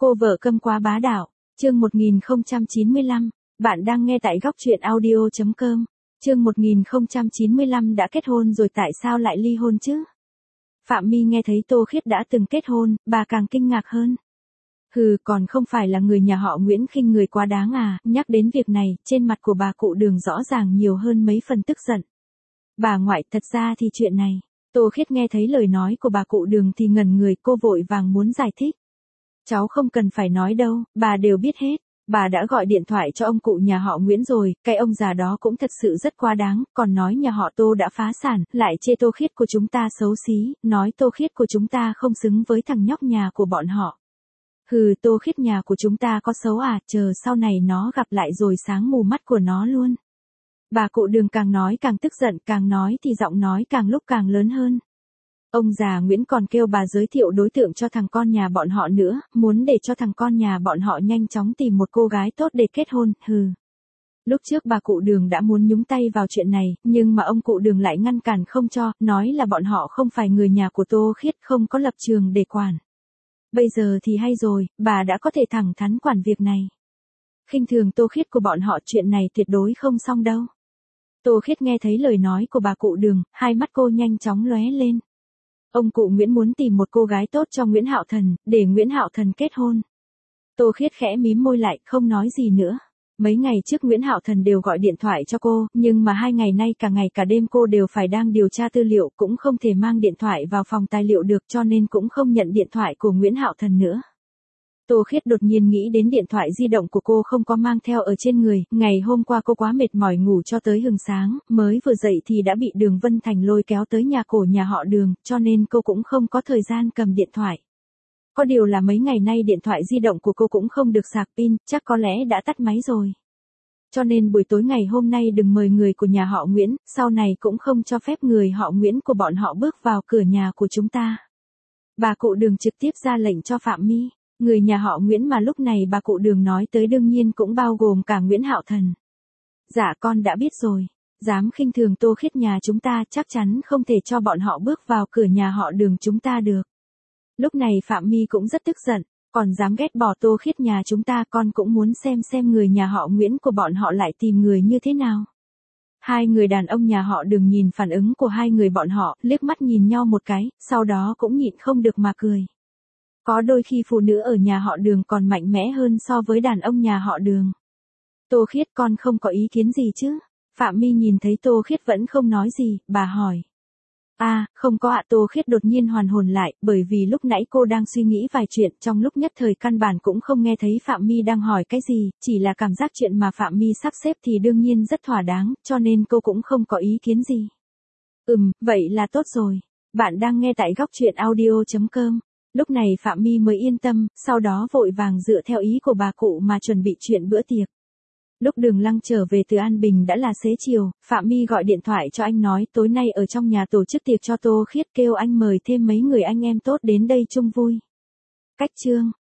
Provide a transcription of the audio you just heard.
Cô vợ câm quá bá đạo, chương 1095, bạn đang nghe tại góc truyện audio.com, chương 1095 đã kết hôn rồi tại sao lại ly hôn chứ? Phạm My nghe thấy Tô Khiết đã từng kết hôn, bà càng kinh ngạc hơn. Còn không phải là người nhà họ Nguyễn khinh người quá đáng à, nhắc đến việc này, trên mặt của bà cụ Đường rõ ràng nhiều hơn mấy phần tức giận. Bà ngoại, thật ra thì chuyện này, Tô Khiết nghe thấy lời nói của bà cụ Đường thì ngẩn người, cô vội vàng muốn giải thích. Cháu không cần phải nói đâu, bà đều biết hết. Bà đã gọi điện thoại cho ông cụ nhà họ Nguyễn rồi, cái ông già đó cũng thật sự rất quá đáng, còn nói nhà họ Tô đã phá sản, lại chê Tô Khiết của chúng ta xấu xí, nói Tô Khiết của chúng ta không xứng với thằng nhóc nhà của bọn họ. Tô Khiết nhà của chúng ta có xấu à, chờ sau này nó gặp lại rồi sáng mù mắt của nó luôn. Bà cụ Đường càng nói càng tức giận, càng nói thì giọng nói càng lúc càng lớn hơn. Ông già Nguyễn còn kêu bà giới thiệu đối tượng cho thằng con nhà bọn họ nữa, muốn để cho thằng con nhà bọn họ nhanh chóng tìm một cô gái tốt để kết hôn, Lúc trước bà cụ Đường đã muốn nhúng tay vào chuyện này, nhưng mà ông cụ Đường lại ngăn cản không cho, nói là bọn họ không phải người nhà của Tô Khiết, không có lập trường để quản. Bây giờ thì hay rồi, bà đã có thể thẳng thắn quản việc này. Khinh thường Tô Khiết của bọn họ, chuyện này tuyệt đối không xong đâu. Tô Khiết nghe thấy lời nói của bà cụ Đường, hai mắt cô nhanh chóng lóe lên. Ông cụ Nguyễn muốn tìm một cô gái tốt cho Nguyễn Hạo Thần, để Nguyễn Hạo Thần kết hôn. Tô Khiết khẽ mím môi lại, không nói gì nữa. Mấy ngày trước Nguyễn Hạo Thần đều gọi điện thoại cho cô, nhưng mà 2 ngày nay cả ngày cả đêm cô đều phải đang điều tra tư liệu, cũng không thể mang điện thoại vào phòng tài liệu được, cho nên cũng không nhận điện thoại của Nguyễn Hạo Thần nữa. Tô Khiết đột nhiên nghĩ đến điện thoại di động của cô không có mang theo ở trên người, ngày hôm qua cô quá mệt mỏi ngủ cho tới hừng sáng, mới vừa dậy thì đã bị Đường Vân Thành lôi kéo tới nhà cổ nhà họ Đường, cho nên cô cũng không có thời gian cầm điện thoại. Có điều là mấy ngày nay điện thoại di động của cô cũng không được sạc pin, chắc có lẽ đã tắt máy rồi. Cho nên buổi tối ngày hôm nay đừng mời người của nhà họ Nguyễn, sau này cũng không cho phép người họ Nguyễn của bọn họ bước vào cửa nhà của chúng ta. Bà cụ Đường trực tiếp ra lệnh cho Phạm My. Người nhà họ Nguyễn mà lúc này bà cụ Đường nói tới đương nhiên cũng bao gồm cả Nguyễn Hạo Thần. Dạ con đã biết rồi, dám khinh thường Tô Khiết nhà chúng ta chắc chắn không thể cho bọn họ bước vào cửa nhà họ Đường chúng ta được. Lúc này Phạm My cũng rất tức giận, còn dám ghét bỏ Tô Khiết nhà chúng ta, con cũng muốn xem người nhà họ Nguyễn của bọn họ lại tìm người như thế nào. Hai người đàn ông nhà họ Đường nhìn phản ứng của hai người bọn họ, liếc mắt nhìn nhau một cái, sau đó cũng nhịn không được mà cười. Có đôi khi phụ nữ ở nhà họ Đường còn mạnh mẽ hơn so với đàn ông nhà họ Đường. Tô Khiết, con không có ý kiến gì chứ? Phạm My nhìn thấy Tô Khiết vẫn không nói gì, bà hỏi. Không có ạ. Tô Khiết đột nhiên hoàn hồn lại, bởi vì lúc nãy cô đang suy nghĩ vài chuyện, trong lúc nhất thời căn bản cũng không nghe thấy Phạm My đang hỏi cái gì, chỉ là cảm giác chuyện mà Phạm My sắp xếp thì đương nhiên rất thỏa đáng, cho nên cô cũng không có ý kiến gì. Vậy là tốt rồi. Bạn đang nghe tại góc truyện audio.com. Lúc này Phạm My mới yên tâm, sau đó vội vàng dựa theo ý của bà cụ mà chuẩn bị chuyện bữa tiệc. Lúc Đường Lăng trở về từ An Bình đã là xế chiều, Phạm My gọi điện thoại cho anh nói tối nay ở trong nhà tổ chức tiệc cho Tô Khiết, kêu anh mời thêm mấy người anh em tốt đến đây chung vui. Cách chương